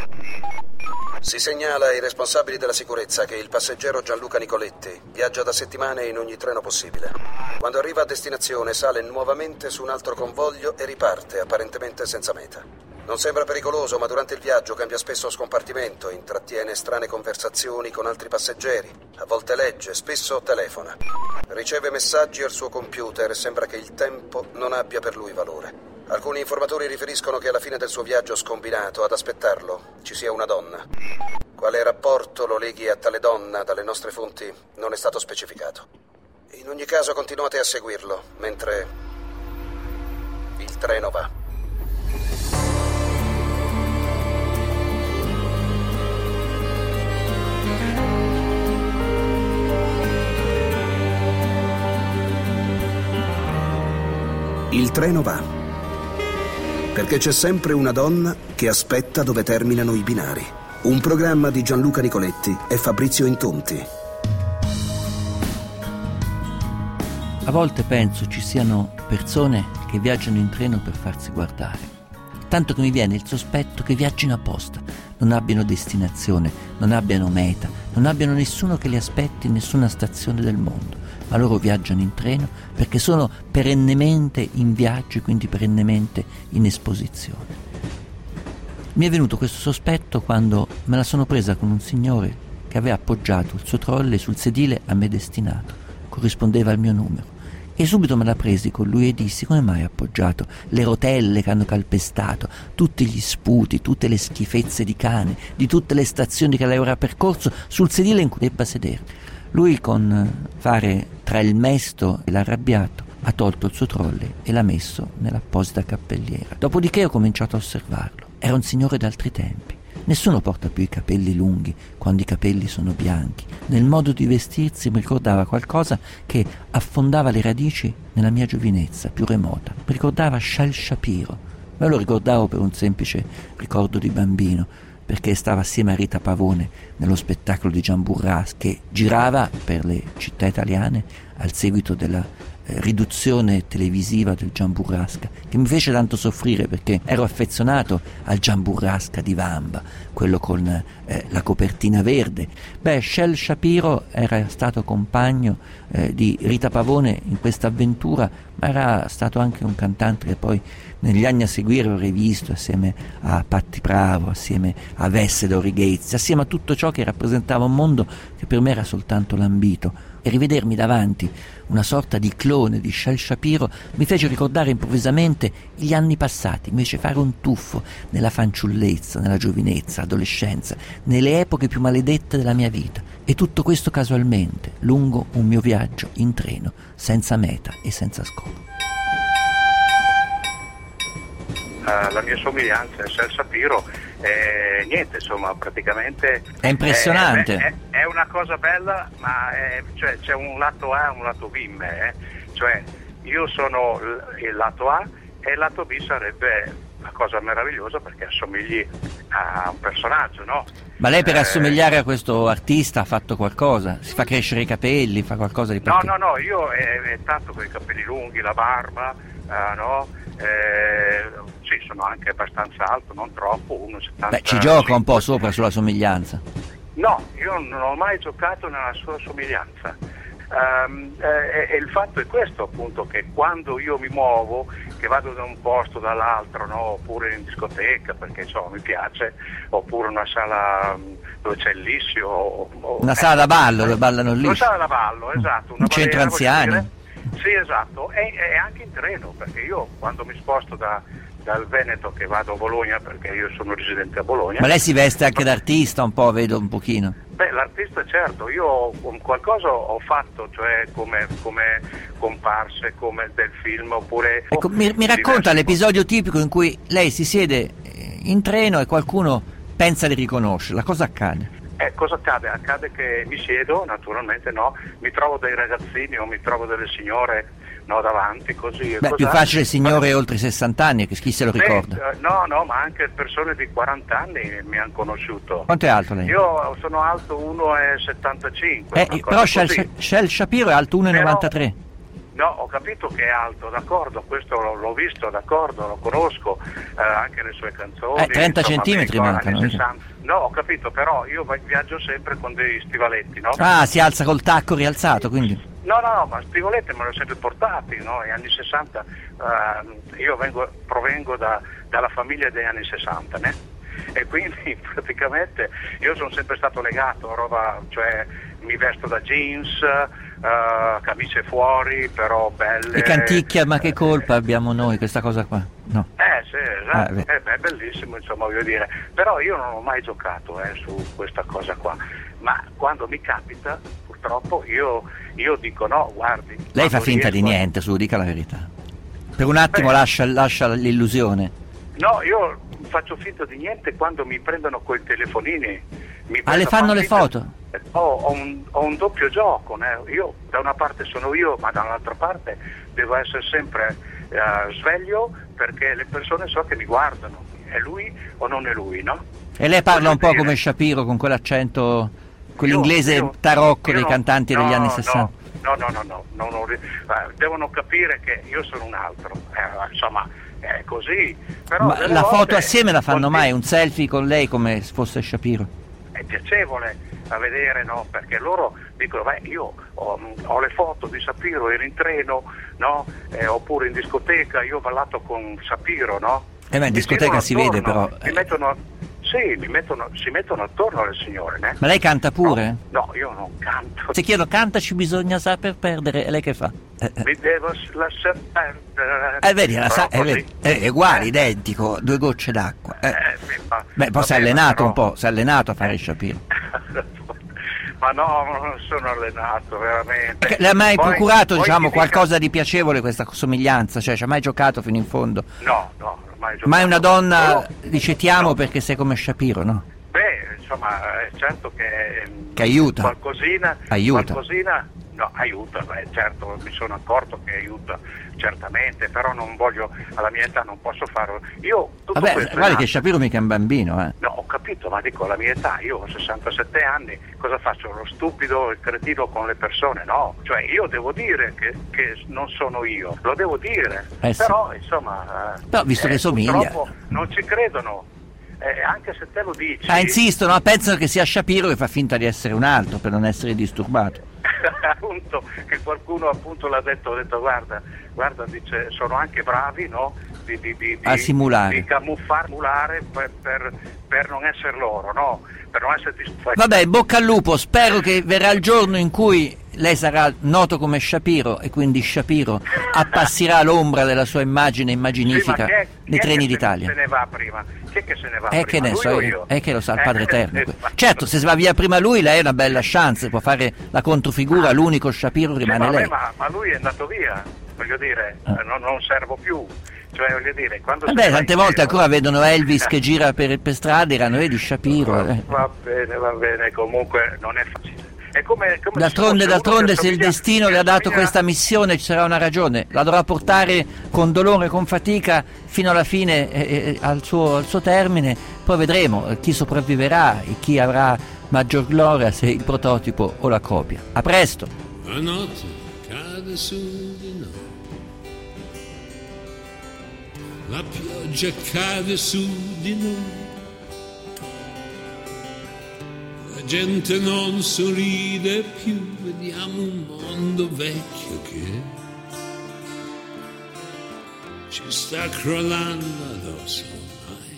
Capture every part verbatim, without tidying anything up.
Si segnala ai responsabili della sicurezza che il passeggero Gianluca Nicoletti viaggia da settimane in ogni treno possibile. Quando arriva a destinazione sale nuovamente su un altro convoglio e riparte, apparentemente senza meta. Non sembra pericoloso, ma durante il viaggio cambia spesso scompartimento, intrattiene strane conversazioni con altri passeggeri, a volte legge, spesso telefona. Riceve messaggi al suo computer e sembra che il tempo non abbia per lui valore. Alcuni informatori riferiscono che alla fine del suo viaggio scombinato, ad aspettarlo, ci sia una donna. Quale rapporto lo leghi a tale donna dalle nostre fonti non è stato specificato. In ogni caso continuate a seguirlo, mentre il treno va. Il treno va. Perché c'è sempre una donna che aspetta dove terminano i binari. Un programma di Gianluca Nicoletti e Fabrizio Intonti. A volte penso ci siano persone che viaggiano in treno per farsi guardare. Tanto che mi viene il sospetto che viaggino apposta, non abbiano destinazione, non abbiano meta, non abbiano nessuno che li aspetti in nessuna stazione del mondo. Ma loro viaggiano in treno perché sono perennemente in viaggio e quindi perennemente in esposizione. Mi è venuto questo sospetto quando me la sono presa con un signore che aveva appoggiato il suo trolley sul sedile a me destinato, corrispondeva al mio numero. E subito me la presi con lui e dissi: come mai ha appoggiato le rotelle che hanno calpestato, tutti gli sputi, tutte le schifezze di cane, di tutte le stazioni che lei avrà percorso sul sedile in cui debba sedere? Lui, con fare tra il mesto e l'arrabbiato, ha tolto il suo trolley e l'ha messo nell'apposita cappelliera. Dopodiché ho cominciato a osservarlo. Era un signore d'altri tempi. Nessuno porta più i capelli lunghi quando i capelli sono bianchi. Nel modo di vestirsi mi ricordava qualcosa che affondava le radici nella mia giovinezza più remota. Mi ricordava Shel Shapiro. Me lo ricordavo per un semplice ricordo di bambino, perché stava assieme a Rita Pavone nello spettacolo di Gian Burrasca che girava per le città italiane al seguito della eh, riduzione televisiva del Gian Burrasca, che mi fece tanto soffrire perché ero affezionato al Gian Burrasca di Vamba, quello con eh, la copertina verde. Beh, Shel Shapiro era stato compagno eh, di Rita Pavone in questa avventura, ma era stato anche un cantante che poi negli anni a seguire ho rivisto assieme a Patti Bravo, assieme a Vesse Dorighezzi, assieme a tutto ciò che rappresentava un mondo che per me era soltanto lambito. E rivedermi davanti una sorta di clone di Shel Shapiro mi fece ricordare improvvisamente gli anni passati, mi fece fare un tuffo nella fanciullezza, nella giovinezza, adolescenza, nelle epoche più maledette della mia vita. E tutto questo casualmente, lungo un mio viaggio in treno, senza meta e senza scopo. Uh, la mia somiglianza a Shel Shapiro è niente, insomma, praticamente è impressionante. È, è, è una cosa bella, ma è, cioè, c'è un lato A e un lato B in me, eh? Cioè io sono l- il lato A e il lato B sarebbe una cosa meravigliosa perché assomigli a un personaggio, no? Ma lei per eh, assomigliare a questo artista ha fatto qualcosa? Si fa crescere i capelli, fa qualcosa di no, particolare? no, no, io è, è tanto con i capelli lunghi, la barba, uh, no? Eh, sì, sono anche abbastanza alto, non troppo, uno virgola settantacinque. Beh, ci gioca un po' sopra sulla somiglianza. No, io non ho mai giocato nella sua somiglianza. Um, eh, e il fatto è questo, appunto, che quando io mi muovo, che vado da un posto dall'altro, no, oppure in discoteca perché insomma mi piace, oppure una sala dove c'è il lissio, o, o, una sala da ballo, dove ballano lì. Una sala da ballo, esatto. Una un centro balena, anziani. Sì, esatto, e, e anche in treno, perché io quando mi sposto da, dal Veneto che vado a Bologna, perché io sono residente a Bologna. Ma lei si veste anche d'artista un po', vedo un pochino. Beh, l'artista certo, io qualcosa ho fatto, cioè come, come comparse, come del film, oppure... Ecco, mi, mi racconta l'episodio tipico in cui lei si siede in treno e qualcuno pensa di riconoscerla, cosa accade? Eh, cosa accade? Accade che mi siedo, naturalmente no, mi trovo dei ragazzini o mi trovo delle signore, no, davanti, così. Beh, più facile signore ma... oltre sessanta anni, che chi se lo ricorda? Beh, no, no, ma anche persone di quaranta anni mi hanno conosciuto. Quanto è alto lei? Io sono alto uno virgola settantacinque. Eh, però Shel, Shel Shapiro è alto uno virgola novantatré. No, ho capito che è alto, d'accordo, questo l'ho, l'ho visto, d'accordo, lo conosco, eh, anche le sue canzoni. Eh, trenta insomma, centimetri mancano. No, ho capito, però io viaggio sempre con dei stivaletti, no? Ah, si alza col tacco rialzato, quindi? No, no, no, ma stivaletti me li ho sempre portati, no? Negli anni sessanta, eh, io vengo, provengo da, dalla famiglia degli anni sessanta, né? E quindi praticamente io sono sempre stato legato a roba, cioè mi vesto da jeans, uh, camicie fuori, però belle. E canticchia, ma che colpa abbiamo noi questa cosa qua? No. Eh sì, esatto, ah, eh, beh, è bellissimo, insomma, voglio dire. Però io non ho mai giocato eh, su questa cosa qua, ma quando mi capita, purtroppo, io, io dico no, guardi. Lei fa finta riesco... di niente, su, dica la verità. Per un attimo Beh, lascia, lascia l'illusione. No, io faccio finta di niente quando mi prendono coi telefonini. Mi ah, le fanno le foto? Ho, ho, un, ho un doppio gioco, né? Io da una parte sono io, ma dall'altra parte devo essere sempre uh, sveglio, perché le persone so che mi guardano, è lui o non è lui, no? E lei parla Voglio un po' dire, come Shapiro, con quell'accento, quell'inglese io, io, tarocco io dei no, cantanti no, degli anni no, sessanta. No, no, no, no, no, no, no uh, devono capire che io sono un altro, eh, insomma, è così. Però ma la volte, foto assieme la fanno così, mai, un selfie con lei come se fosse Shapiro? È piacevole a vedere, no? Perché loro dicono, beh, io ho, ho le foto di Shapiro, ero in treno, no? Eh, oppure in discoteca, io ho ballato con Shapiro, no? Eh beh, in discoteca si vede, però. Mi mettono, sì, mi mettono, si mettono attorno alle signore, né? Ma lei canta pure? No, no, io non canto. Se chiedo cantaci bisogna saper perdere, e lei che fa? Eh, eh. Mi devo lasciar perdere. Eh, vedi, la sa- eh, vedi, è, è uguale, eh. identico, due gocce d'acqua. Eh. Eh, sì, ma, Beh, poi si è vabbè, allenato però... un po', si è allenato a fare Shapiro. Ma no, non sono allenato, veramente. Perché le ha mai poi, procurato, poi diciamo, dica... qualcosa di piacevole questa somiglianza? Cioè, ci ha mai giocato fino in fondo? No, no, mai giocato. Mai una donna Solo... dice ti amo no. perché sei come Shapiro, no? Beh, insomma, è certo che... Che aiuta. Qualcosina... Aiuta. Qualcosina... No, aiuta, beh, certo, mi sono accorto che aiuta, certamente, però non voglio, alla mia età non posso farlo. Io tutto Vabbè, questo guarda è che Shapiro mica è un bambino, eh. No, ho capito, ma dico, alla mia età, io ho sessantasette anni, cosa faccio? Lo stupido, il cretino con le persone? No, cioè io devo dire che, che non sono io, lo devo dire, eh sì. Però insomma... Però visto eh, che somiglia... Purtroppo non ci credono, eh, anche se te lo dici... Ah, insistono, pensano che sia Shapiro che fa finta di essere un altro per non essere disturbato. Appunto, che qualcuno appunto l'ha detto, ha detto guarda, guarda, dice, sono anche bravi, no? Di, di, di, a simulare, di camuffare, simulare per, per, per non essere loro, no? Per non essere distratti. Vabbè, bocca al lupo, spero che verrà il giorno in cui lei sarà noto come Shapiro e quindi Shapiro appassirà l'ombra della sua immagine immaginifica sì, nei treni d'Italia. Se ne va prima? Chi è che se ne va è prima? Che ne lui so, o io? È che lo sa il Padre eh, Eterno. eh, certo, se va via prima lui, lei è una bella chance, può fare la controfigura, ah, l'unico Shapiro rimane sì, ma, lei. Ma, ma lui è andato via, voglio dire, ah. non, non servo più. Cioè, voglio dire, quando Vabbè, tante volte giro... ancora vedono Elvis che gira per, per strada, erano vedi Shapiro. Va, eh. va bene, va bene, comunque non è facile. È come, come d'altronde, d'altronde se il destino le ha dato somiglia... questa missione ci sarà una ragione, la dovrà portare con dolore e con fatica fino alla fine, eh, al, suo, al suo termine, poi vedremo chi sopravviverà e chi avrà maggior gloria, se il prototipo o la copia. A presto! La notte cade su di noi, la pioggia cade su di noi, la gente non sorride più, vediamo un mondo vecchio che ci sta crollando addosso ormai.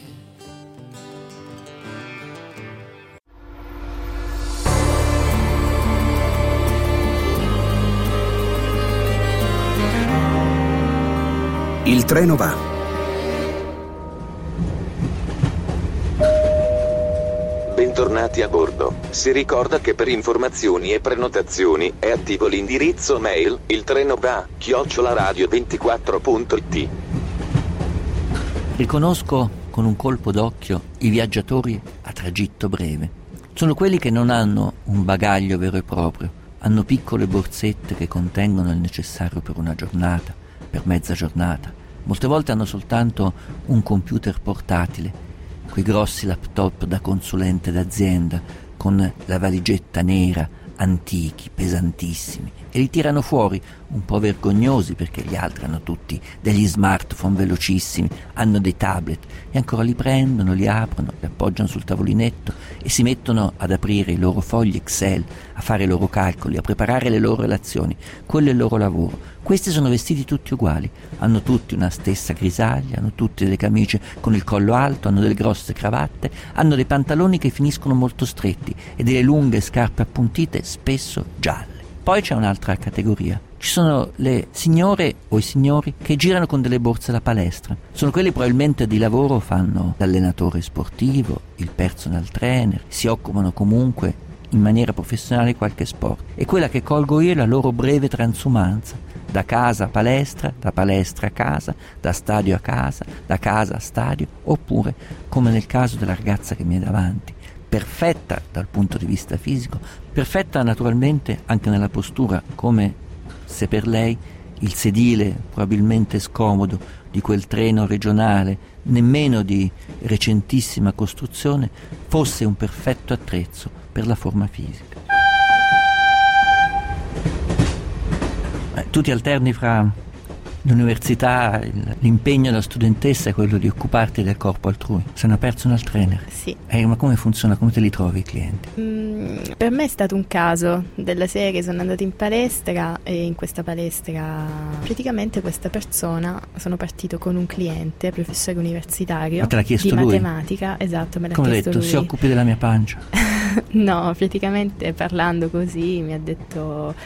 Il treno va. Bentornati a bordo. Si ricorda che per informazioni e prenotazioni è attivo l'indirizzo mail il treno va chiocciola radio ventiquattro punto it. Riconosco con un colpo d'occhio i viaggiatori a tragitto breve. Sono quelli che non hanno un bagaglio vero e proprio, hanno piccole borsette che contengono il necessario per una giornata, per mezza giornata. Molte volte hanno soltanto un computer portatile, quei grossi laptop da consulente d'azienda con la valigetta nera, antichi, pesantissimi, e li tirano fuori, un po' vergognosi perché gli altri hanno tutti degli smartphone velocissimi, hanno dei tablet, e ancora li prendono, li aprono, li appoggiano sul tavolinetto e si mettono ad aprire i loro fogli Excel, a fare i loro calcoli, a preparare le loro relazioni. Quello è il loro lavoro. Questi sono vestiti tutti uguali, hanno tutti una stessa grisaglia, hanno tutti delle camicie con il collo alto, hanno delle grosse cravatte, hanno dei pantaloni che finiscono molto stretti e delle lunghe scarpe appuntite, spesso gialle. Poi c'è un'altra categoria. Ci sono le signore o i signori che girano con delle borse da palestra. Sono quelli probabilmente di lavoro, fanno l'allenatore sportivo, il personal trainer, si occupano comunque in maniera professionale di qualche sport. E quella che colgo io è la loro breve transumanza, da casa a palestra, da palestra a casa, da stadio a casa, da casa a stadio, oppure, come nel caso della ragazza che mi è davanti, perfetta dal punto di vista fisico, perfetta naturalmente anche nella postura, come se per lei il sedile probabilmente scomodo di quel treno regionale, nemmeno di recentissima costruzione, fosse un perfetto attrezzo per la forma fisica. Eh, tu ti alterni fra l'università, l'impegno della studentessa è quello di occuparti del corpo altrui. Sei una personal trainer? Sì. Eh, ma come funziona? Come te li trovi i clienti? Mm, per me è stato un caso della serie, sono andata in palestra e in questa palestra praticamente questa persona, sono partito con un cliente, professore universitario ma te l'ha chiesto di lui? Matematica, esatto, me l'ha come chiesto detto, lui. Si occupi della mia pancia? No, praticamente parlando così mi ha detto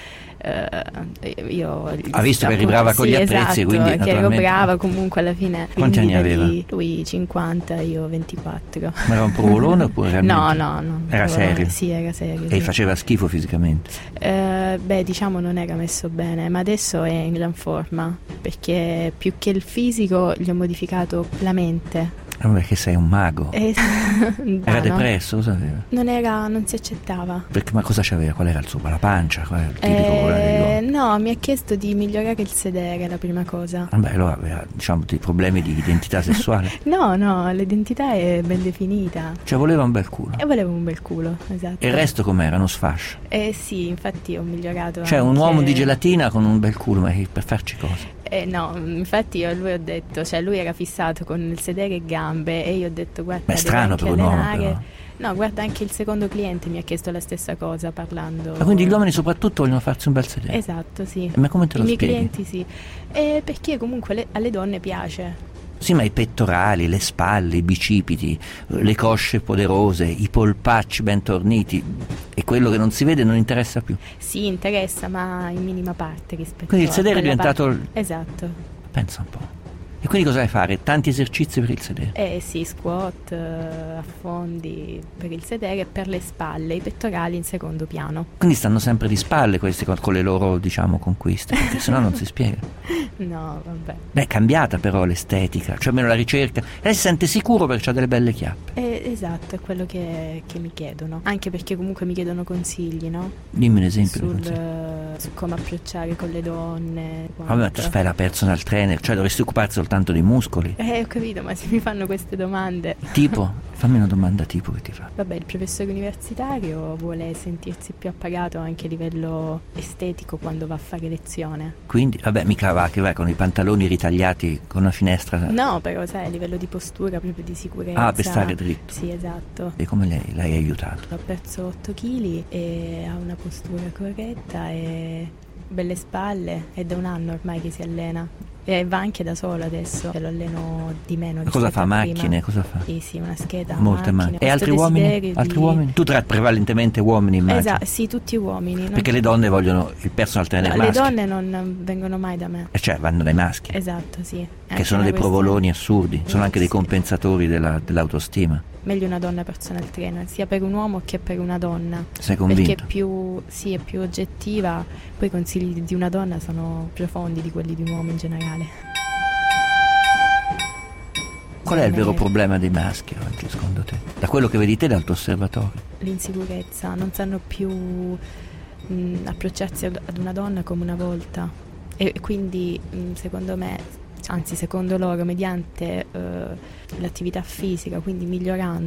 Uh, io ha visto che eri brava con sì, gli attrezzi, esatto, quindi che naturalmente... ero brava comunque alla fine. Quanti anni aveva? Lui cinquanta, io ventiquattro. Ma era un provolone oppure realmente? No, no, no. Era serio? Sì, era serio. E sì. faceva schifo fisicamente? Uh, beh, diciamo non era messo bene, ma adesso è in gran forma, perché più che il fisico gli ho modificato la mente. Ah, perché sei un mago. Eh, era no, depresso? Cosa aveva? Non era, non si accettava. Perché, ma cosa c'aveva? Qual era il suo? La pancia? Qual era il tipico eh, no, mi ha chiesto di migliorare il sedere, la prima cosa. Vabbè, allora aveva, diciamo, dei problemi di identità sessuale. No, no, l'identità è ben definita. Cioè voleva un bel culo. E volevo un bel culo, esatto. E il resto com'era? Uno sfascio? Eh sì, infatti ho migliorato. Cioè anche... un uomo di gelatina con un bel culo, ma per farci cosa? Eh no, infatti io a lui ho detto, cioè lui era fissato con il sedere e gambe e io ho detto guarda, ma è strano per un uomo però. No, guarda, anche il secondo cliente mi ha chiesto la stessa cosa parlando. Ma quindi gli uomini soprattutto vogliono farsi un bel sedere? Esatto, sì. Ma come te lo I spieghi? miei clienti sì. Eh, perché comunque le, alle donne piace. Sì, ma i pettorali, le spalle, i bicipiti, le cosce poderose, i polpacci ben torniti, e quello che non si vede non interessa più. Sì, interessa, ma in minima parte rispetto quindi il sedere a è diventato parte... Esatto. Pensa un po'. E quindi cosa vai a fare? Tanti esercizi per il sedere? Eh sì, squat, affondi per il sedere e per le spalle, i pettorali in secondo piano. Quindi stanno sempre di spalle questi con, con le loro, diciamo, conquiste, perché sennò non si spiega. No, vabbè. Beh, è cambiata però l'estetica, cioè almeno la ricerca. Lei si sente sicuro perché ha delle belle chiappe. Eh, esatto, è quello che, che mi chiedono. Anche perché comunque mi chiedono consigli, no? Dimmi un esempio. Sul, su come approcciare con le donne. Vabbè, ma tu fai la personal trainer, cioè dovresti occuparsi soltanto dei muscoli. Eh, ho capito, ma se mi fanno queste domande... Tipo? Fammi una domanda tipo che ti fa. Vabbè, il professore universitario vuole sentirsi più appagato anche a livello estetico quando va a fare lezione. Quindi, vabbè, mica va che vai con i pantaloni ritagliati con una finestra. No, però sai, a livello di postura, proprio di sicurezza. Ah, per stare dritto. Sì, esatto. E come lei l'hai aiutato? Ho perso otto chili e ha una postura corretta e belle spalle, è da un anno ormai che si allena. E va anche da solo adesso, lo alleno di meno. Ma cosa fa? Macchine? Prima. Cosa fa? Sì, sì, una scheda. Molte macchine. E altri uomini? Di... altri uomini? Tu tra prevalentemente uomini, immagino. Esatto, sì, tutti uomini. Non... Perché le donne vogliono il personal trainer no, maschio. Le donne non vengono mai da me. E cioè vanno dai maschi. Esatto, sì. Che anche sono dei questione... provoloni assurdi, sono anche dei sì. compensatori della, dell'autostima. Meglio una donna personal trainer, sia per un uomo che per una donna. Sei convinto? Perché più, sì, è più oggettiva, poi i consigli di una donna sono profondi di quelli di un uomo in generale. Qual è il vero problema dei maschi oggi, secondo te? Da quello che vedi te dal tuo osservatorio? L'insicurezza, non sanno più mh, approcciarsi ad una donna come una volta. E quindi, mh, secondo me, anzi secondo loro, mediante uh, l'attività fisica, quindi migliorando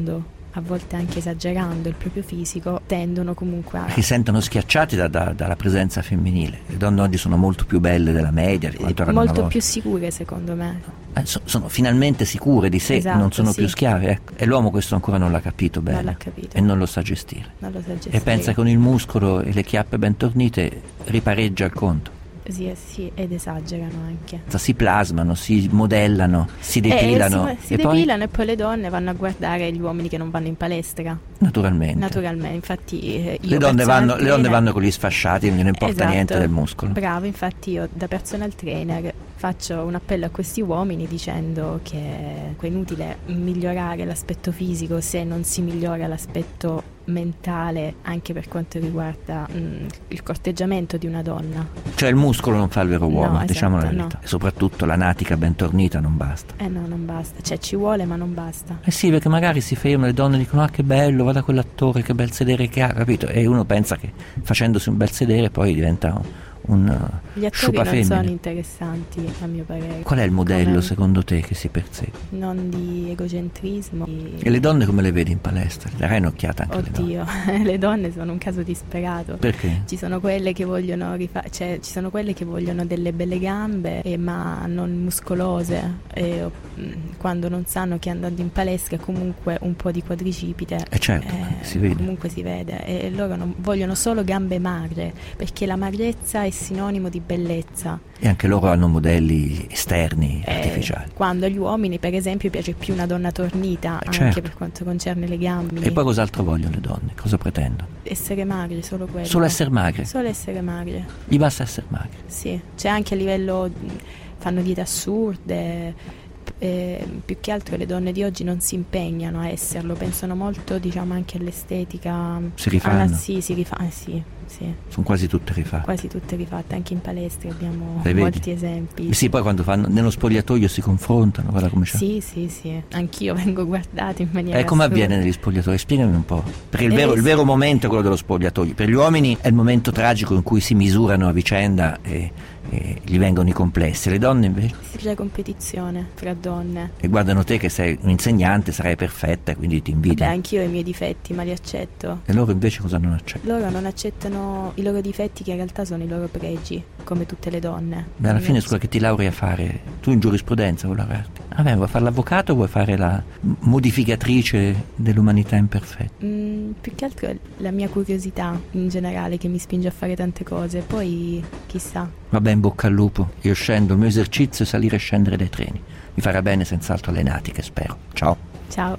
a volte anche esagerando il proprio fisico, tendono comunque a... Che sentono schiacciati da, da, dalla presenza femminile. Le donne oggi sono molto più belle della media, di quanto erano molto una volta. Più sicure, secondo me. Eh, so, sono finalmente sicure di sé, esatto, non sono sì. più schiave, ecco. E l'uomo questo ancora non l'ha capito bene. Non l'ha capito. E non lo sa gestire. Non lo sa gestire. E pensa che con il muscolo e le chiappe ben tornite ripareggia il conto. Sì, sì, ed esagerano anche. Si plasmano, si modellano, si depilano. Eh, si, si e depilano poi... e poi le donne vanno a guardare gli uomini che non vanno in palestra. Naturalmente. Naturalmente, infatti eh, io le, donne vanno, trainer, le donne vanno con gli sfasciati, non gliene importa esatto, niente del muscolo. Bravo, infatti io da personal trainer faccio un appello a questi uomini dicendo che è inutile migliorare l'aspetto fisico se non si migliora l'aspetto mentale, anche per quanto riguarda mh, il corteggiamento di una donna. Cioè il muscolo non fa il vero uomo, no, diciamo esatto, la verità. no. E soprattutto la natica ben tornita non basta. Eh no, non basta, cioè ci vuole ma non basta. Eh sì, perché magari si fermano le donne e dicono ah che bello, guarda quell'attore, che bel sedere che ha, capito? E uno pensa che facendosi un bel sedere poi diventa un, un Gli attori non femmine. sono interessanti a mio parere. Qual è il modello come... secondo te che si persegue? Non di egocentrismo. Di... E le donne come le vedi in palestra? Le darai un'occhiata anche Oddio, alle donne? le donne sono un caso disperato. Perché? Ci sono quelle che vogliono rifa- cioè ci sono quelle che vogliono delle belle gambe eh, ma non muscolose e mh, quando non sanno che andando in palestra comunque un po' di quadricipite eh certo, eh, si vede. comunque si vede e loro non, vogliono solo gambe magre perché la magrezza è sinonimo di bellezza. E anche loro hanno modelli esterni eh, artificiali. Quando agli uomini per esempio piace più una donna tornita eh, anche certo. per quanto concerne le gambe. E poi cos'altro vogliono le donne? Cosa pretendono? Essere magre, solo quello. Solo essere magre? Solo essere magre. Gli basta essere magre? Sì, c'è anche a livello, fanno diete assurde, eh, più che altro le donne di oggi non si impegnano a esserlo, pensano molto diciamo anche all'estetica. Si rifanno? Alla, sì, si rifanno, eh, sì, sì. Sono quasi tutte rifatte. Quasi tutte rifatte, anche in palestra abbiamo Le molti vedi? esempi. Sì, poi quando fanno nello spogliatoio si confrontano, guarda come c'è. Sì, sì, sì, anch'io vengo guardata in maniera E come assurda. avviene negli spogliatoi? Spiegami un po'. Perché il Eh, vero, sì. il vero momento è quello dello spogliatoio. Per gli uomini è il momento tragico in cui si misurano a vicenda e, e gli vengono i complessi. Le donne invece? Si c'è competizione fra donne. E guardano te che sei un insegnante, sarai perfetta, quindi ti Beh, invidiano. anch'io ho i miei difetti, ma li accetto. E loro invece cosa non accettano? Loro non accettano i loro difetti che in realtà sono i loro pregi, come tutte le donne. Beh, alla Non fine ac- scusa che ti laurei a fare, tu in giurisprudenza vuoi laurearti? Vabbè, vuoi fare l'avvocato o vuoi fare la modificatrice dell'umanità imperfetta? Mm, più che altro è la mia curiosità in generale che mi spinge a fare tante cose, poi chissà. Vabbè, in bocca al lupo, io scendo, il mio esercizio è salire e scendere dai treni. Mi farà bene senz'altro alle natiche, spero. Ciao. Ciao.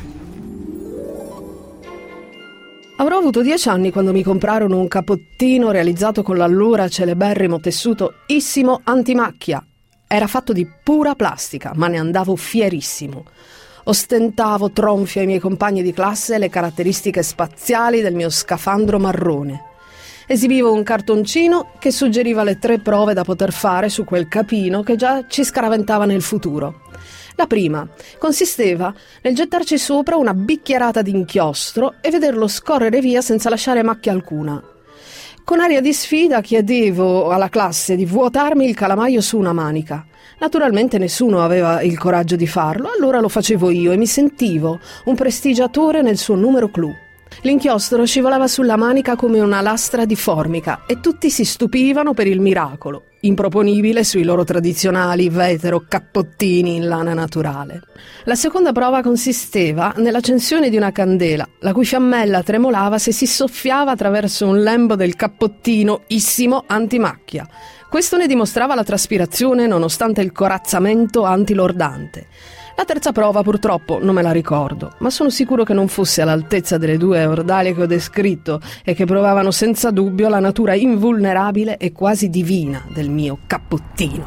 Avrò avuto dieci anni quando mi comprarono un cappottino realizzato con l'allora celeberrimo tessuto Issimo Antimacchia. Era fatto di pura plastica, ma ne andavo fierissimo. Ostentavo tronfi ai miei compagni di classe le caratteristiche spaziali del mio scafandro marrone. Esibivo un cartoncino che suggeriva le tre prove da poter fare su quel capino che già ci scaraventava nel futuro. La prima consisteva nel gettarci sopra una bicchierata d'inchiostro e vederlo scorrere via senza lasciare macchia alcuna. Con aria di sfida chiedevo alla classe di vuotarmi il calamaio su una manica. Naturalmente nessuno aveva il coraggio di farlo, allora lo facevo io e mi sentivo un prestigiatore nel suo numero clou. L'inchiostro scivolava sulla manica come una lastra di formica e tutti si stupivano per il miracolo, improponibile sui loro tradizionali vetero cappottini in lana naturale. La seconda prova consisteva nell'accensione di una candela, la cui fiammella tremolava se si soffiava attraverso un lembo del cappottino Issimo Antimacchia. Questo ne dimostrava la traspirazione nonostante il corazzamento antilordante. La terza prova purtroppo non me la ricordo, ma sono sicuro che non fosse all'altezza delle due ordalie che ho descritto e che provavano senza dubbio la natura invulnerabile e quasi divina del mio cappottino.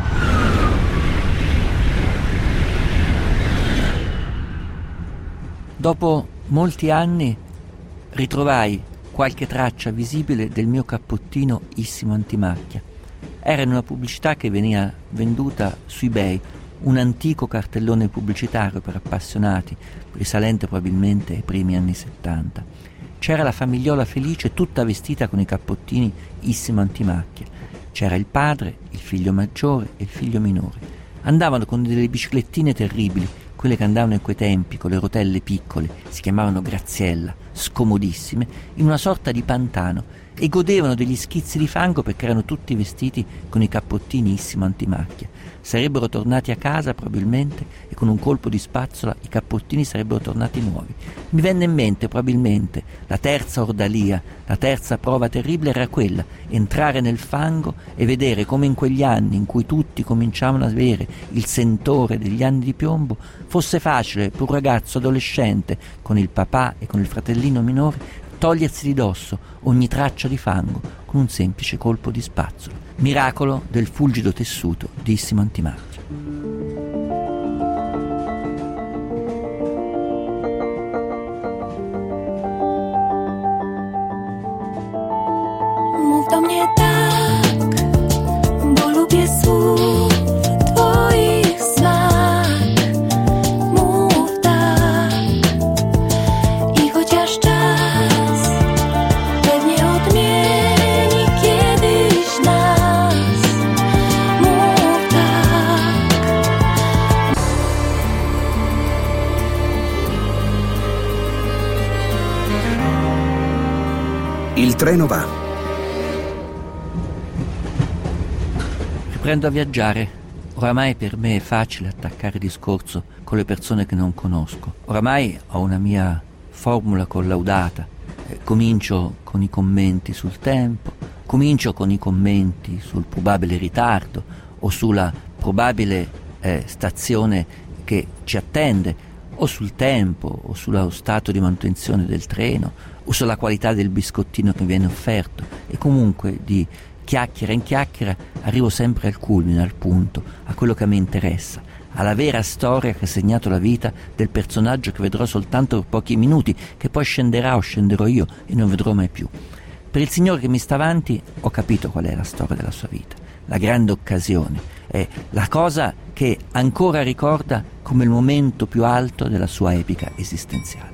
Dopo molti anni ritrovai qualche traccia visibile del mio cappottino Issimo Antimacchia. Era in una pubblicità che veniva venduta su eBay, un antico cartellone pubblicitario per appassionati, risalente probabilmente ai primi anni settanta. C'era la famigliola felice tutta vestita con i cappottini Issimo Antimacchia. C'era il padre, il figlio maggiore e il figlio minore. Andavano con delle biciclettine terribili, quelle che andavano in quei tempi con le rotelle piccole, si chiamavano Graziella, scomodissime, in una sorta di pantano e godevano degli schizzi di fango perché erano tutti vestiti con i cappottinissimo antimacchia. Sarebbero tornati a casa probabilmente e con un colpo di spazzola i cappottini sarebbero tornati nuovi. Mi venne in mente probabilmente la terza ordalia, la terza prova terribile era quella, entrare nel fango e vedere come in quegli anni in cui tutti cominciavano ad avere il sentore degli anni di piombo fosse facile per un ragazzo adolescente con il papà e con il fratellino minore togliersi di dosso ogni traccia di fango con un semplice colpo di spazzola. Miracolo del fulgido tessuto di Issimo Antimacchia. Mów do mnie tak, bo lubię słów twoich smak. Mów tak i chociaż czas pewnie odmieni kiedyś nas. Mów tak. Il treno va. Riprendo a viaggiare. Oramai per me è facile attaccare discorso con le persone che non conosco. Oramai ho una mia formula collaudata. Eh, comincio con i commenti sul tempo, comincio con i commenti sul probabile ritardo o sulla probabile eh, stazione che ci attende, o sul tempo, o sullo stato di manutenzione del treno, o sulla qualità del biscottino che viene offerto, e comunque di chiacchiera in chiacchiera arrivo sempre al culmine, al punto, a quello che mi interessa, alla vera storia che ha segnato la vita del personaggio che vedrò soltanto per pochi minuti, che poi scenderà o scenderò io e non vedrò mai più. Per il signore che mi sta avanti ho capito qual è la storia della sua vita, la grande occasione, è la cosa che ancora ricorda come il momento più alto della sua epica esistenziale.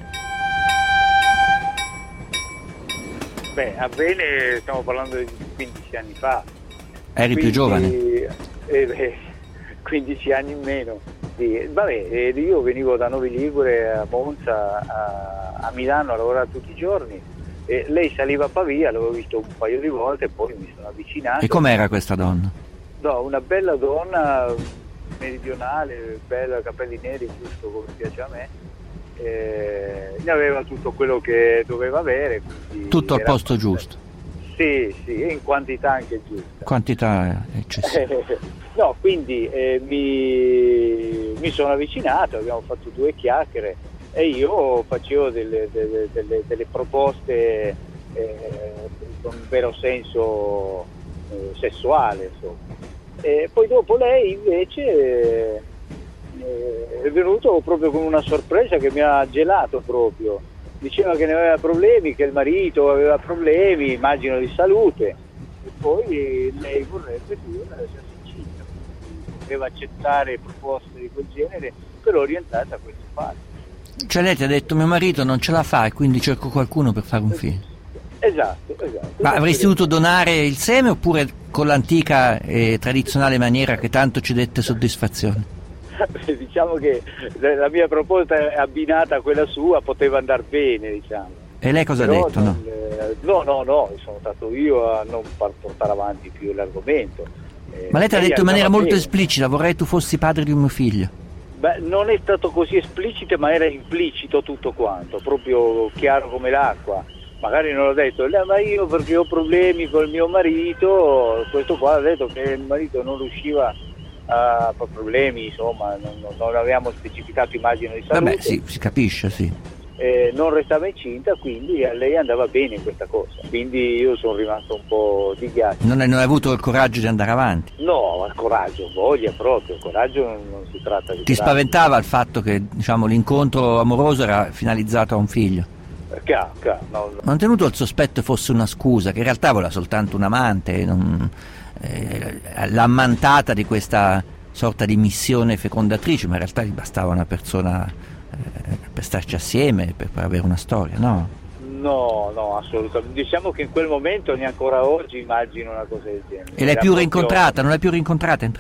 Beh, a Vene stiamo parlando di quindici anni fa. Eri quindi, più giovane? Eh, beh, quindici anni in meno. Sì, vabbè, io venivo da Novi Ligure a Monza, a, a Milano a lavorare tutti i giorni. E lei saliva a Pavia, l'avevo visto un paio di volte e poi mi sono avvicinato. E com'era questa donna? No, una bella donna, meridionale, bella, capelli neri, giusto come piace a me. Eh, ne aveva tutto quello che doveva avere. Tutto al posto era... giusto? Sì, sì, in quantità anche giusta. Quantità eccessiva. No, quindi eh, mi, mi sono avvicinato, abbiamo fatto due chiacchiere e io facevo delle, delle, delle, delle proposte eh, con un vero senso eh, sessuale, insomma. E poi dopo lei invece eh, è venuto proprio con una sorpresa che mi ha gelato proprio. Diceva che ne aveva problemi, che il marito aveva problemi, immagino di salute, e poi lei vorrebbe più essere incinta, poteva accettare proposte di quel genere, però orientate a questo fatto. Cioè lei ti ha detto: mio marito non ce la fa e quindi cerco qualcuno per fare un figlio. Esatto, esatto. Ma avresti dovuto donare il seme oppure con l'antica e tradizionale maniera che tanto ci dette soddisfazione? Diciamo che la mia proposta abbinata a quella sua poteva andare bene, diciamo. E lei cosa Però ha detto? Non, No? no, no, no, sono stato io a non far portare avanti più l'argomento. Eh, Ma lei ti ha detto in maniera molto bene. esplicita: vorrei tu fossi padre di un mio figlio. Beh, non è stato così esplicito, ma era implicito tutto quanto, proprio chiaro come l'acqua. Magari non l'ho detto, eh, ma io perché ho problemi con il mio marito, questo qua ha detto che il marito non riusciva a uh, problemi, insomma, non, non avevamo specificato, immagino, di salute. Vabbè, sì, si capisce, sì. Eh, non restava incinta, quindi a lei andava bene questa cosa. Quindi io sono rimasto un po' di ghiaccio. Non hai, non hai avuto il coraggio di andare avanti? No, il coraggio, voglia proprio, il coraggio non, non si tratta di Ti coraggio. spaventava il fatto che, diciamo, l'incontro amoroso era finalizzato a un figlio? Ca, ca, no, no. Non ha tenuto il sospetto fosse una scusa, che in realtà voleva soltanto un amante, non, eh, l'ammantata di questa sorta di missione fecondatrice, ma in realtà gli bastava una persona eh, per starci assieme, per, per avere una storia, no? No, no, assolutamente. Diciamo che in quel momento, neanche ancora oggi, immagino una cosa del genere. E l'hai Era più proprio... rincontrata? Non l'hai più rincontrata in treno?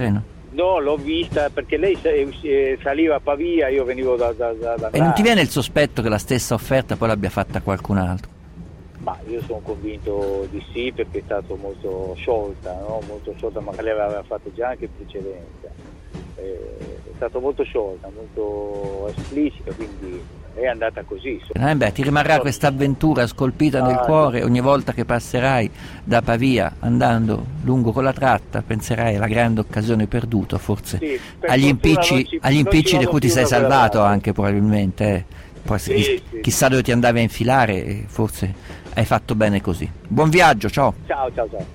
No, l'ho vista perché lei saliva a Pavia, io venivo da, da, da, da E non ti viene il sospetto che la stessa offerta poi l'abbia fatta qualcun altro? Ma io sono convinto di sì, perché è stato molto sciolta, no? Molto sciolta, ma lei aveva fatto già anche in precedenza. È stato molto sciolta, molto esplicita, quindi è andata così. Eh beh, ti rimarrà questa avventura scolpita nel cuore ogni volta che passerai da Pavia andando lungo con la tratta, penserai alla grande occasione perduta, forse sì, agli impicci, ci, agli impicci di cui ti sei salvato anche probabilmente. Eh. Poi sì, chi, sì. Chissà dove ti andavi a infilare, forse hai fatto bene così. Buon viaggio, ciao. Ciao, ciao, ciao.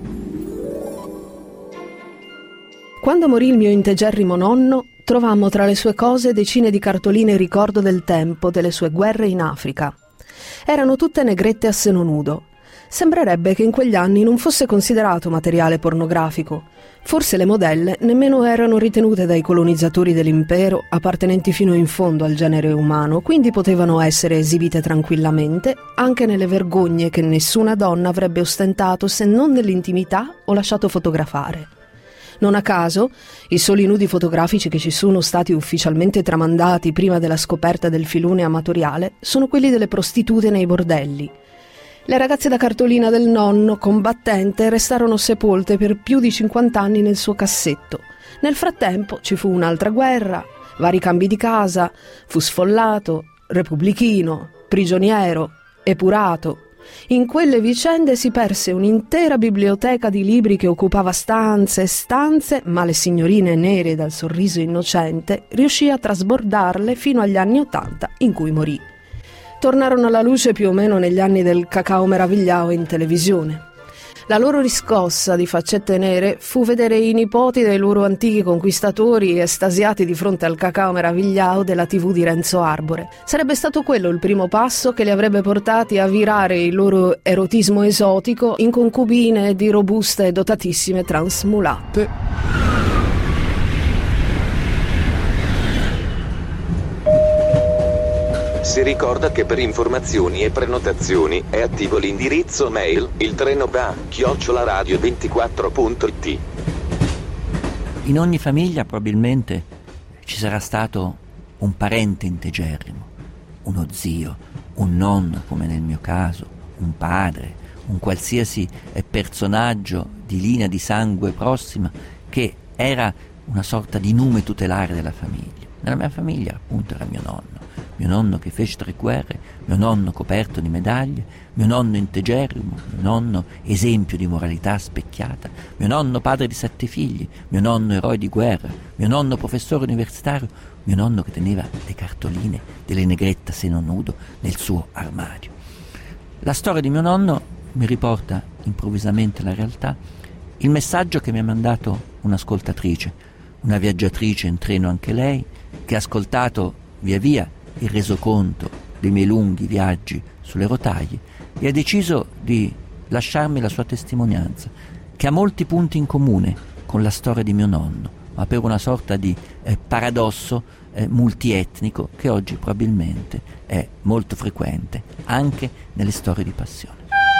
Quando morì il mio integerrimo nonno, trovammo tra le sue cose decine di cartoline ricordo del tempo delle sue guerre in Africa. Erano tutte negrette a seno nudo. Sembrerebbe che in quegli anni non fosse considerato materiale pornografico. Forse le modelle nemmeno erano ritenute dai colonizzatori dell'impero appartenenti fino in fondo al genere umano, quindi potevano essere esibite tranquillamente anche nelle vergogne che nessuna donna avrebbe ostentato se non nell'intimità o lasciato fotografare. Non a caso, i soli nudi fotografici che ci sono stati ufficialmente tramandati prima della scoperta del filone amatoriale sono quelli delle prostitute nei bordelli. Le ragazze da cartolina del nonno combattente restarono sepolte per più di cinquanta anni nel suo cassetto. Nel frattempo ci fu un'altra guerra, vari cambi di casa, fu sfollato, repubblichino, prigioniero, epurato. In quelle vicende si perse un'intera biblioteca di libri che occupava stanze e stanze, ma le signorine nere dal sorriso innocente riuscì a trasbordarle fino agli anni Ottanta, in cui morì. Tornarono alla luce più o meno negli anni del cacao meravigliao in televisione. La loro riscossa di faccette nere fu vedere i nipoti dei loro antichi conquistatori estasiati di fronte al cacao meravigliao della tivù di Renzo Arbore. Sarebbe stato quello il primo passo che li avrebbe portati a virare il loro erotismo esotico in concubine di robuste e dotatissime transmulatte. Si ricorda che per informazioni e prenotazioni è attivo l'indirizzo mail il treno va chiocciola radio ventiquattro punto it. In ogni famiglia probabilmente ci sarà stato un parente integerrimo, uno zio, un nonno come nel mio caso, un padre, un qualsiasi personaggio di linea di sangue prossima che era una sorta di nume tutelare della famiglia. Nella mia famiglia appunto era mio nonno. Mio nonno che fece tre guerre, mio nonno coperto di medaglie, mio nonno integerrimo, mio nonno esempio di moralità specchiata, mio nonno padre di sette figli, mio nonno eroe di guerra, mio nonno professore universitario, mio nonno che teneva le cartoline delle negrette a seno nudo nel suo armadio. La storia di mio nonno mi riporta improvvisamente alla realtà, il messaggio che mi ha mandato un'ascoltatrice, una viaggiatrice in treno anche lei, che ha ascoltato via via il resoconto dei miei lunghi viaggi sulle rotaie e ha deciso di lasciarmi la sua testimonianza, che ha molti punti in comune con la storia di mio nonno, ma per una sorta di eh, paradosso eh, multietnico che oggi probabilmente è molto frequente anche nelle storie di passione.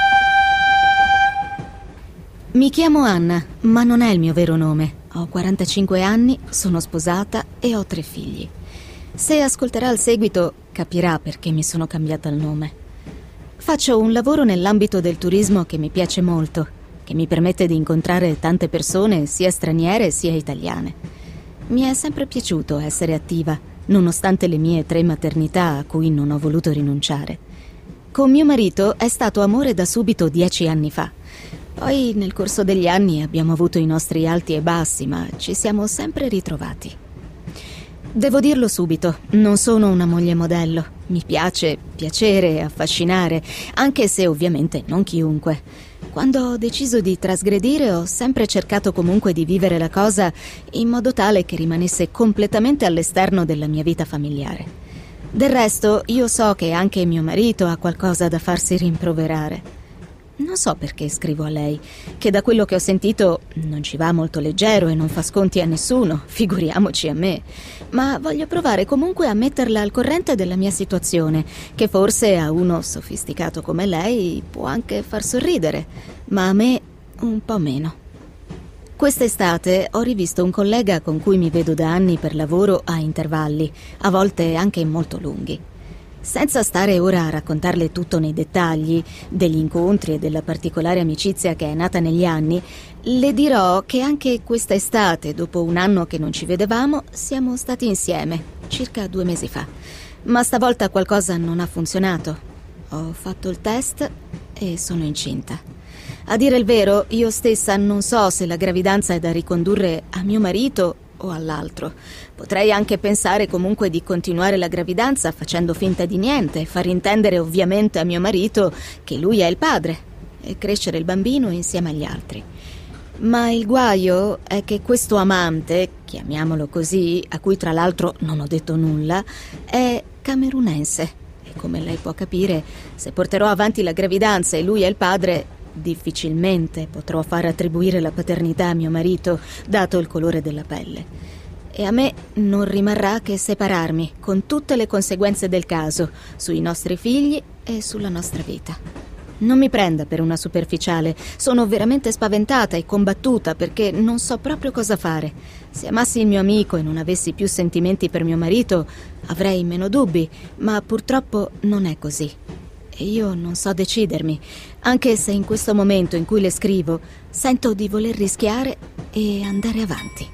Mi chiamo Anna, ma non è il mio vero nome. Ho quarantacinque anni, sono sposata e ho tre figli. Se ascolterà il seguito capirà perché mi sono cambiata il nome. Faccio un lavoro nell'ambito del turismo che mi piace molto, che mi permette di incontrare tante persone, sia straniere sia italiane. Mi è sempre piaciuto essere attiva, nonostante le mie tre maternità a cui non ho voluto rinunciare. Con mio marito è stato amore da subito dieci anni fa. Poi nel corso degli anni abbiamo avuto i nostri alti e bassi, ma ci siamo sempre ritrovati. Devo dirlo subito, non sono una moglie modello. Mi piace piacere, affascinare, anche se ovviamente non chiunque. Quando ho deciso di trasgredire ho sempre cercato comunque di vivere la cosa in modo tale che rimanesse completamente all'esterno della mia vita familiare. Del resto, io so che anche mio marito ha qualcosa da farsi rimproverare. Non so perché scrivo a lei, che da quello che ho sentito non ci va molto leggero e non fa sconti a nessuno, figuriamoci a me. Ma voglio provare comunque a metterla al corrente della mia situazione, che forse a uno sofisticato come lei può anche far sorridere, ma a me un po' meno. Quest'estate ho rivisto un collega con cui mi vedo da anni per lavoro a intervalli, a volte anche molto lunghi. Senza stare ora a raccontarle tutto nei dettagli degli incontri e della particolare amicizia che è nata negli anni, le dirò che anche quest'estate, dopo un anno che non ci vedevamo, siamo stati insieme, circa due mesi fa. Ma stavolta qualcosa non ha funzionato. Ho fatto il test e sono incinta. A dire il vero, io stessa non so se la gravidanza è da ricondurre a mio marito o all'altro. Potrei anche pensare comunque di continuare la gravidanza facendo finta di niente e far intendere ovviamente a mio marito che lui è il padre e crescere il bambino insieme agli altri. Ma il guaio è che questo amante, chiamiamolo così, a cui tra l'altro non ho detto nulla, è camerunense e come lei può capire, se porterò avanti la gravidanza e lui è il padre, difficilmente potrò far attribuire la paternità a mio marito, dato il colore della pelle. E a me non rimarrà che separarmi, con tutte le conseguenze del caso, sui nostri figli e sulla nostra vita. Non mi prenda per una superficiale, sono veramente spaventata e combattuta perché non so proprio cosa fare. Se amassi il mio amico e non avessi più sentimenti per mio marito, avrei meno dubbi, ma purtroppo non è così. E io non so decidermi, anche se in questo momento in cui le scrivo sento di voler rischiare e andare avanti.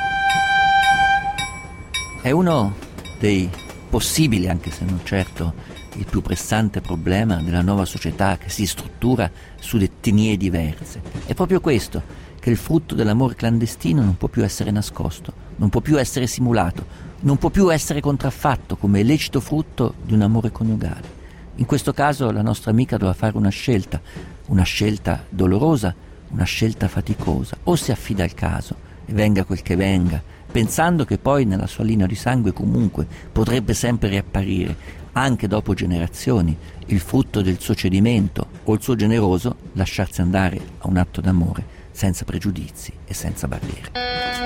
È uno dei possibili, anche se non certo il più pressante problema della nuova società che si struttura su etnie diverse. È proprio questo, che il frutto dell'amore clandestino non può più essere nascosto, non può più essere simulato, non può più essere contraffatto come lecito frutto di un amore coniugale. In questo caso la nostra amica dovrà fare una scelta, una scelta dolorosa, una scelta faticosa. O si affida al caso e venga quel che venga, pensando che poi nella sua linea di sangue comunque potrebbe sempre riapparire, anche dopo generazioni, il frutto del suo cedimento, o il suo generoso lasciarsi andare a un atto d'amore senza pregiudizi e senza barriere.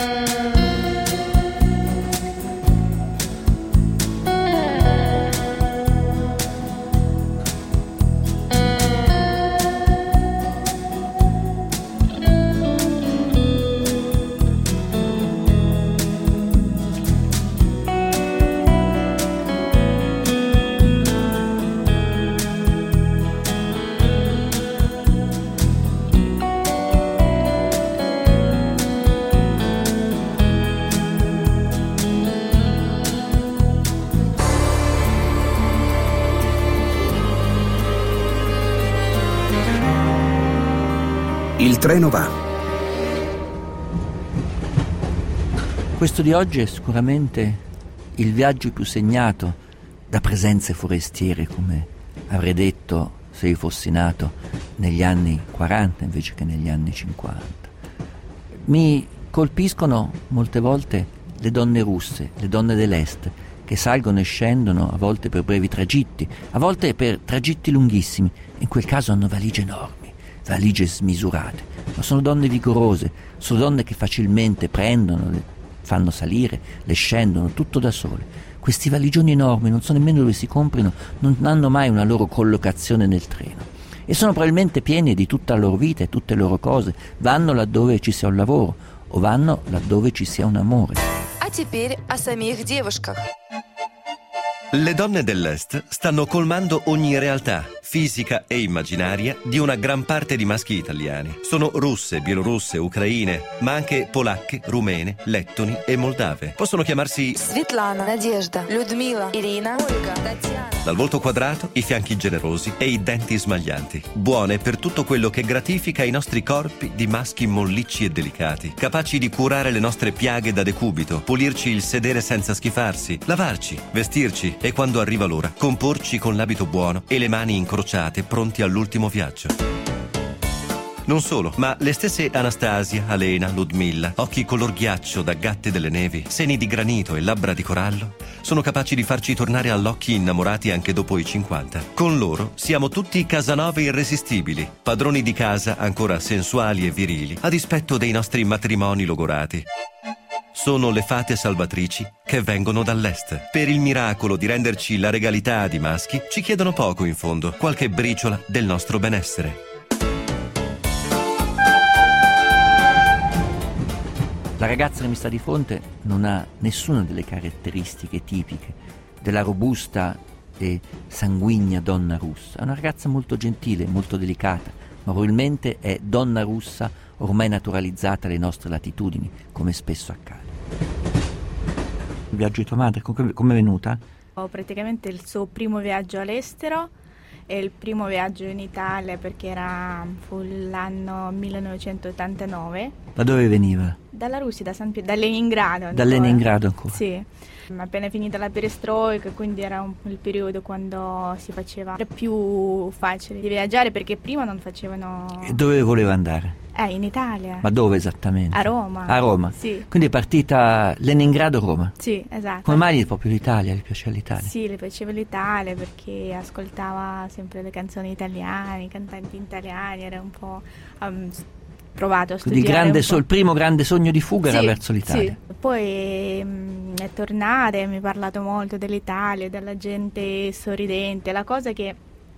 Il treno va. Questo di oggi è sicuramente il viaggio più segnato da presenze forestiere, come avrei detto se io fossi nato negli anni quaranta invece che negli anni cinquanta. Mi colpiscono molte volte le donne russe, le donne dell'est, che salgono e scendono a volte per brevi tragitti, a volte per tragitti lunghissimi. In quel caso hanno valigie enormi, valigie smisurate, ma sono donne vigorose, sono donne che facilmente prendono, le fanno salire, le scendono, tutto da sole. Questi valigioni enormi non so nemmeno dove si comprino, non hanno mai una loro collocazione nel treno e sono probabilmente pieni di tutta la loro vita e tutte le loro cose. Vanno laddove ci sia un lavoro o vanno laddove ci sia un amore. А теперь о самих девушках. Le donne dell'Est stanno colmando ogni realtà, fisica e immaginaria, di una gran parte di maschi italiani. Sono russe, bielorusse, ucraine, ma anche polacche, rumene, lettoni e moldave. Possono chiamarsi Svetlana, Nadezhda, Lyudmila, Irina, Olga, Tatiana. Dal volto quadrato, i fianchi generosi e i denti smaglianti. Buone per tutto quello che gratifica i nostri corpi di maschi mollicci e delicati, capaci di curare le nostre piaghe da decubito, pulirci il sedere senza schifarsi, lavarci, vestirci e quando arriva l'ora, comporci con l'abito buono e le mani incrociate pronti all'ultimo viaggio. Non solo, ma le stesse Anastasia, Alena, Ludmilla, occhi color ghiaccio da gatte delle nevi, seni di granito e labbra di corallo, sono capaci di farci tornare all'occhi innamorati anche dopo i cinquanta. Con loro siamo tutti Casanove irresistibili, padroni di casa ancora sensuali e virili, a dispetto dei nostri matrimoni logorati. Sono le fate salvatrici che vengono dall'est. Per il miracolo di renderci la regalità di maschi, ci chiedono poco in fondo, qualche briciola del nostro benessere. La ragazza che mi sta di fronte non ha nessuna delle caratteristiche tipiche della robusta e sanguigna donna russa. È una ragazza molto gentile, molto delicata, ma probabilmente è donna russa ormai naturalizzata alle nostre latitudini, come spesso accade. Il viaggio di tua madre, come è venuta? Ho praticamente il suo primo viaggio all'estero e il primo viaggio in Italia, perché era fu l'anno millenovecentottantanove. Da dove veniva? Dalla Russia, da, San Pier- da Leningrado. Da Leningrado ancora? Sì. Appena finita la perestroica, quindi era un, il periodo quando si faceva era più facile di viaggiare, perché prima non facevano... E dove voleva andare? Eh, in Italia. Ma dove esattamente? A Roma. A Roma? Sì. Quindi è partita Leningrado-Roma? Sì, esatto. Come mai proprio l'Italia? Le piaceva l'Italia? Sì, le piaceva l'Italia perché ascoltava sempre le canzoni italiane, i cantanti italiani, era un po' um, provato a studiare. Quindi grande so- il primo grande sogno di fuga sì, era verso l'Italia. Sì. Poi mh, è tornata e mi ha parlato molto dell'Italia, della gente sorridente, la cosa che...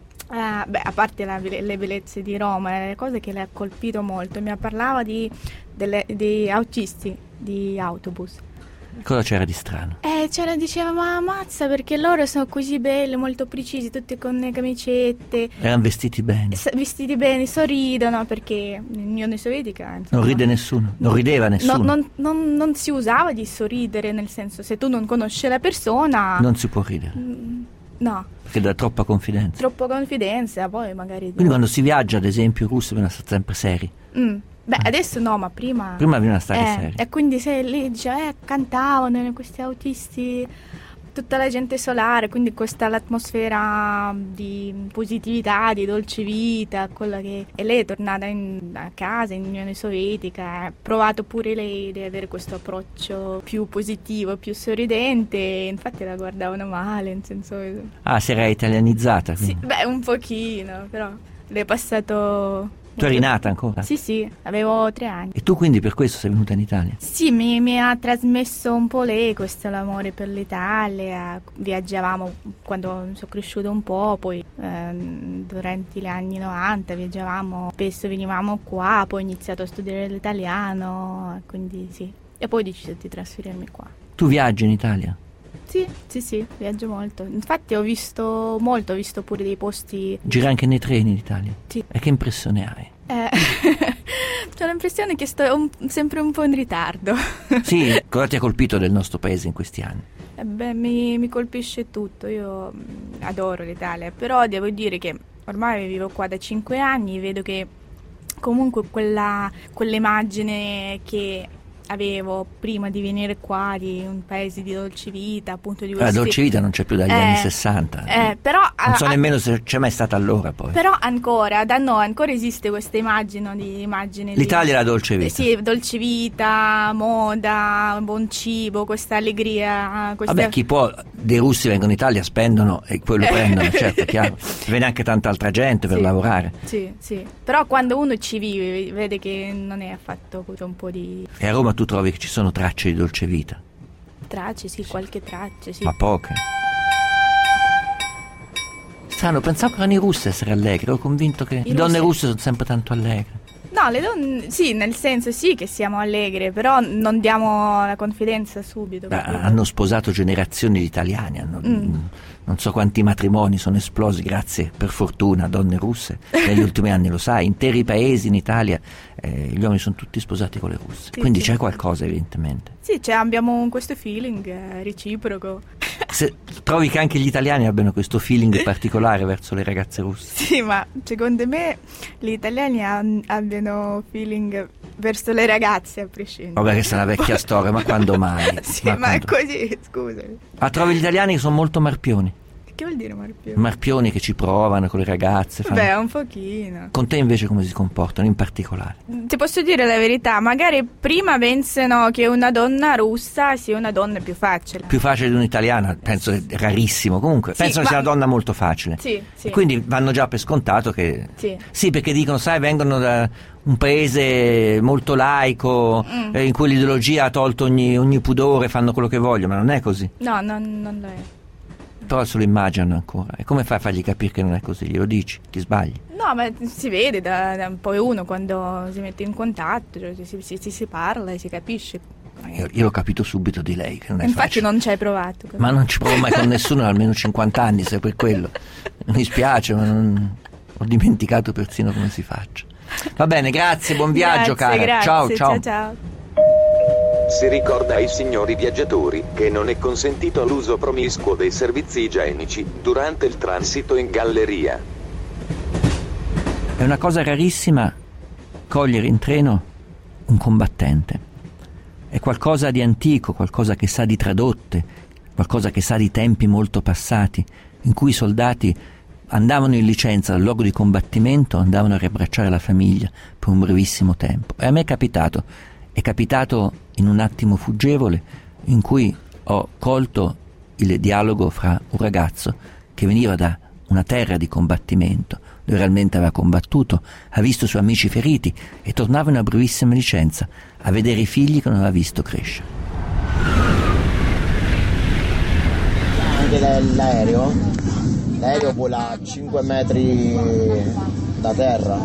Uh, beh, a parte la, le bellezze di Roma, le cose che le ha colpito molto, mi parlava di, delle, di autisti di autobus. Cosa c'era di strano? Eh, c'era, diceva, ma ammazza, perché loro sono così belli, molto precisi, tutti con le camicette. Erano vestiti bene. S- vestiti bene, sorridono, perché nell'Unione Sovietica... Insomma, non ride nessuno, non rideva nessuno. No, non, non, non si usava di sorridere, nel senso, se tu non conosci la persona... Non si può ridere. Mm, no. Perché dà troppa confidenza. Troppa confidenza, poi magari... Quindi quando si viaggia, ad esempio, in Russia, bisogna stare sempre seri. Mm. Beh, adesso no, ma prima... Prima bisogna stare eh, seri. E quindi se lì dice, eh, cantavano questi autisti, tutta la gente solare, quindi questa l'atmosfera di positività, di dolce vita, quella che... E lei è tornata in, a casa, in Unione Sovietica, ha provato pure lei di avere questo approccio più positivo, più sorridente, infatti la guardavano male, nel senso... Ah, si era italianizzata? Sì, beh, un pochino, però le è passato... Tu eri nata ancora? Sì, sì, avevo tre anni. E tu quindi per questo sei venuta in Italia? Sì, mi, mi ha trasmesso un po' lei questo l'amore per l'Italia. Viaggiavamo quando sono cresciuta un po', poi ehm, durante gli anni novanta viaggiavamo, spesso venivamo qua, poi ho iniziato a studiare l'italiano, quindi sì. E poi ho deciso di trasferirmi qua. Tu viaggi in Italia? Sì, sì, sì, viaggio molto. Infatti ho visto molto, ho visto pure dei posti... Gira anche nei treni in Italia? Sì. E che impressione hai? Eh, ho l'impressione che sto un, sempre un po' in ritardo. Sì, cosa ti ha colpito del nostro paese in questi anni? Eh beh, mi, mi colpisce tutto, io mh, adoro l'Italia, però devo dire che ormai vivo qua da cinque anni, vedo che comunque quella, quell'immagine che... avevo prima di venire qua, di un paese di dolce vita, appunto di questi... La dolce vita non c'è più dagli eh, anni sessanta. Eh, però, non so a, nemmeno se c'è mai stata allora poi. Però ancora, da noi ancora esiste questa immagine di immagine l'Italia di, è la dolce vita. Sì, dolce vita, moda, buon cibo, questa allegria. Questa... Vabbè, chi può, dei russi vengono in Italia, spendono e poi lo prendono, certo, chiaro. Viene anche tanta altra gente per sì, lavorare. Sì, sì. Però quando uno ci vive, vede che non è affatto un po' di... E a Roma tu trovi che ci sono tracce di dolce vita? Tracce, sì, qualche traccia, sì. Ma poche. Strano, pensavo che erano i russi a essere allegri, ero convinto che I le donne russi... russe sono sempre tanto allegre. No, le donne, sì, nel senso sì che siamo allegre, però non diamo la confidenza subito. Beh, hanno sposato generazioni di italiani, hanno, mm. non so quanti matrimoni sono esplosi grazie, per fortuna, a donne russe. Negli ultimi anni, lo sai, interi paesi in Italia, eh, gli uomini sono tutti sposati con le russe. Sì, quindi sì. C'è qualcosa evidentemente. Sì, cioè, abbiamo questo feeling eh, reciproco. Se trovi che anche gli italiani abbiano questo feeling particolare verso le ragazze russe? Sì, ma secondo me gli italiani han, abbiano feeling verso le ragazze a prescindere. Vabbè, questa è una vecchia storia, ma quando mai? Sì, ma, ma quando... è così, scusami. Ma trovi gli italiani che sono molto marpioni? Che vuol dire marpioni? Marpioni che ci provano con le ragazze. Fanno... Beh, un pochino. Con te invece come si comportano in particolare? Ti posso dire la verità, magari prima pensano che una donna russa sia una donna più facile. Più facile di un'italiana, penso è rarissimo. Comunque, sì, pensano ma... sia una donna molto facile. Sì, sì. E quindi vanno già per scontato che... Sì. Sì, perché dicono, sai, vengono da un paese molto laico, mm. eh, in cui l'ideologia ha tolto ogni, ogni pudore, fanno quello che vogliono, ma non è così. No, non, non lo è. però se lo immaginano ancora. E come fai a fargli capire che non è così? Glielo dici? Ti sbagli? No, ma si vede da, da poi uno quando si mette in contatto, cioè si, si, si, si parla e si capisce. Io, io l'ho capito subito di lei, che non è Infatti facile. non ci hai provato. Ma non ci provo mai con nessuno da almeno cinquanta anni, se per quello. Mi spiace, ma non... ho dimenticato persino come si faccia. Va bene, grazie, buon viaggio, Grazie, cara. grazie, ciao, ciao. ciao, ciao. Si ricorda ai signori viaggiatori che non è consentito l'uso promiscuo dei servizi igienici durante il transito in galleria. È una cosa rarissima cogliere in treno un combattente. È qualcosa di antico, qualcosa che sa di tradotte, qualcosa che sa di tempi molto passati, in cui i soldati andavano in licenza dal luogo di combattimento, andavano a riabbracciare la famiglia per un brevissimo tempo. E a me è capitato, è capitato in un attimo fuggevole in cui ho colto il dialogo fra un ragazzo che veniva da una terra di combattimento, dove realmente aveva combattuto, ha visto i suoi amici feriti e tornava in una brevissima licenza a vedere i figli che non aveva visto crescere. Anche l'aereo, l'aereo vola a cinque metri da terra.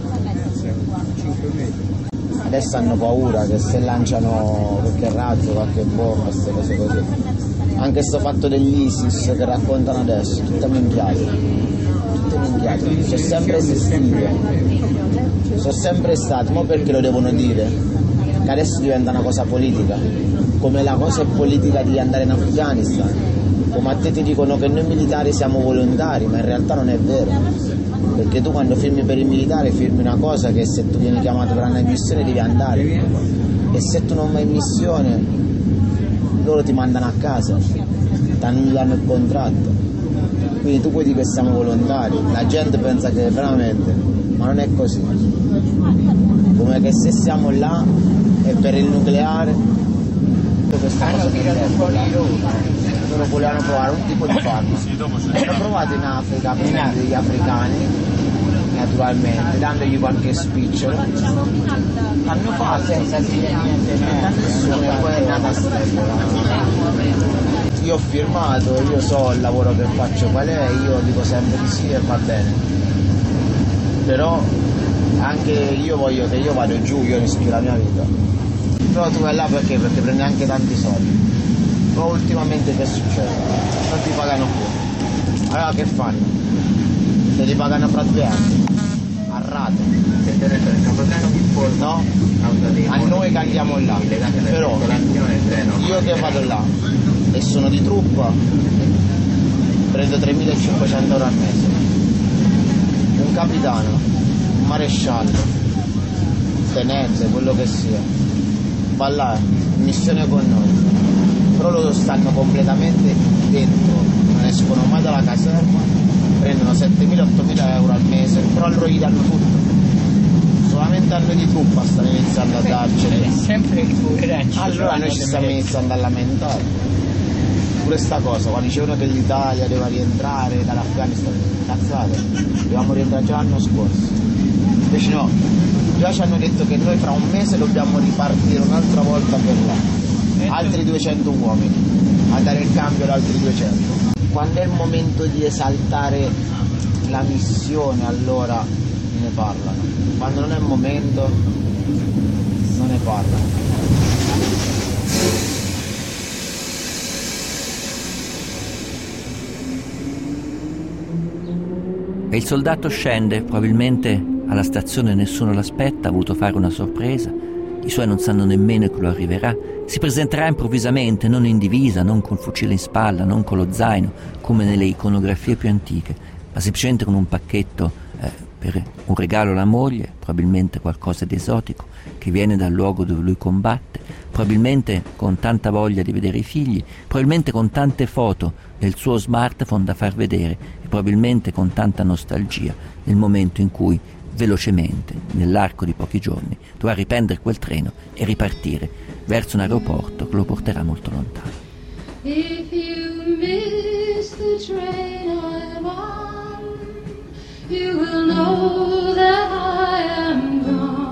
Adesso hanno paura che se lanciano qualche razzo, qualche bomba, queste cose così. Anche sto fatto dell'ISIS che raccontano adesso, tutte minchiate. Tutte minchiate. Sono sempre esistite. Sono sempre stati, ma perché lo devono dire? Che adesso diventa una cosa politica. Come la cosa è politica di andare in Afghanistan. Come a te ti dicono che noi militari siamo volontari, ma in realtà non è vero. Perché tu quando firmi per il militare firmi una cosa che se tu vieni chiamato per andare in missione devi andare. E se tu non vai in missione loro ti mandano a casa, ti annullano il contratto. Quindi tu puoi dire che siamo volontari. La gente pensa che veramente, ma non è così. Come che se siamo là è per il nucleare, questa cosa loro volevano provare un tipo di farmaco. L'hanno provato in Africa per degli africani, naturalmente, dandogli qualche spicciolo. Hanno fatto senza dire niente, nessuno, e poi è nata stella. Io ho firmato, io so il lavoro che faccio qual è, io dico sempre di sì e va bene. Però anche io voglio che io vado giù, io rischio la mia vita. Però tu vai là perché? Perché prendi anche tanti soldi. Però ultimamente che succede? Non ti pagano più. Allora che fanno? Te li pagano fra due anni. A rate. No? A noi che andiamo là. Però io che vado là e sono di truppa prendo tremilacinquecento euro al mese. Un capitano, un maresciallo, tenente, quello che sia, va là in missione con noi, però loro stanno completamente dentro, non escono mai dalla caserma, prendono settemila ottomila euro al mese, però loro gli danno tutto. Solamente a noi di truppa stanno iniziando a darcene. Allora noi ci stiamo iniziando a lamentare. Pure sta cosa, quando dicevano che l'Italia doveva rientrare dall'Afghanistan, cazzate, dovevamo rientrare già l'anno scorso. Invece no, già ci hanno detto che noi fra un mese dobbiamo ripartire un'altra volta per là. Altri duecento uomini, a dare il cambio ad altri duecento. Quando è il momento di esaltare la missione, allora ne parlano. Quando non è il momento, non ne parlano. E il soldato scende, probabilmente alla stazione nessuno l'aspetta, ha voluto fare una sorpresa, i suoi non sanno nemmeno che lo arriverà, si presenterà improvvisamente, non in divisa, non col fucile in spalla, non con lo zaino, come nelle iconografie più antiche, ma semplicemente con un pacchetto eh, per un regalo alla moglie, probabilmente qualcosa di esotico, che viene dal luogo dove lui combatte, probabilmente con tanta voglia di vedere i figli, probabilmente con tante foto nel suo smartphone da far vedere e probabilmente con tanta nostalgia nel momento in cui velocemente, nell'arco di pochi giorni, dovrà riprendere quel treno e ripartire verso un aeroporto che lo porterà molto lontano. If you miss the train I'm on, you will know that I am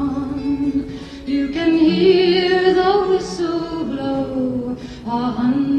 gone. You can hear the whistle blow a hundred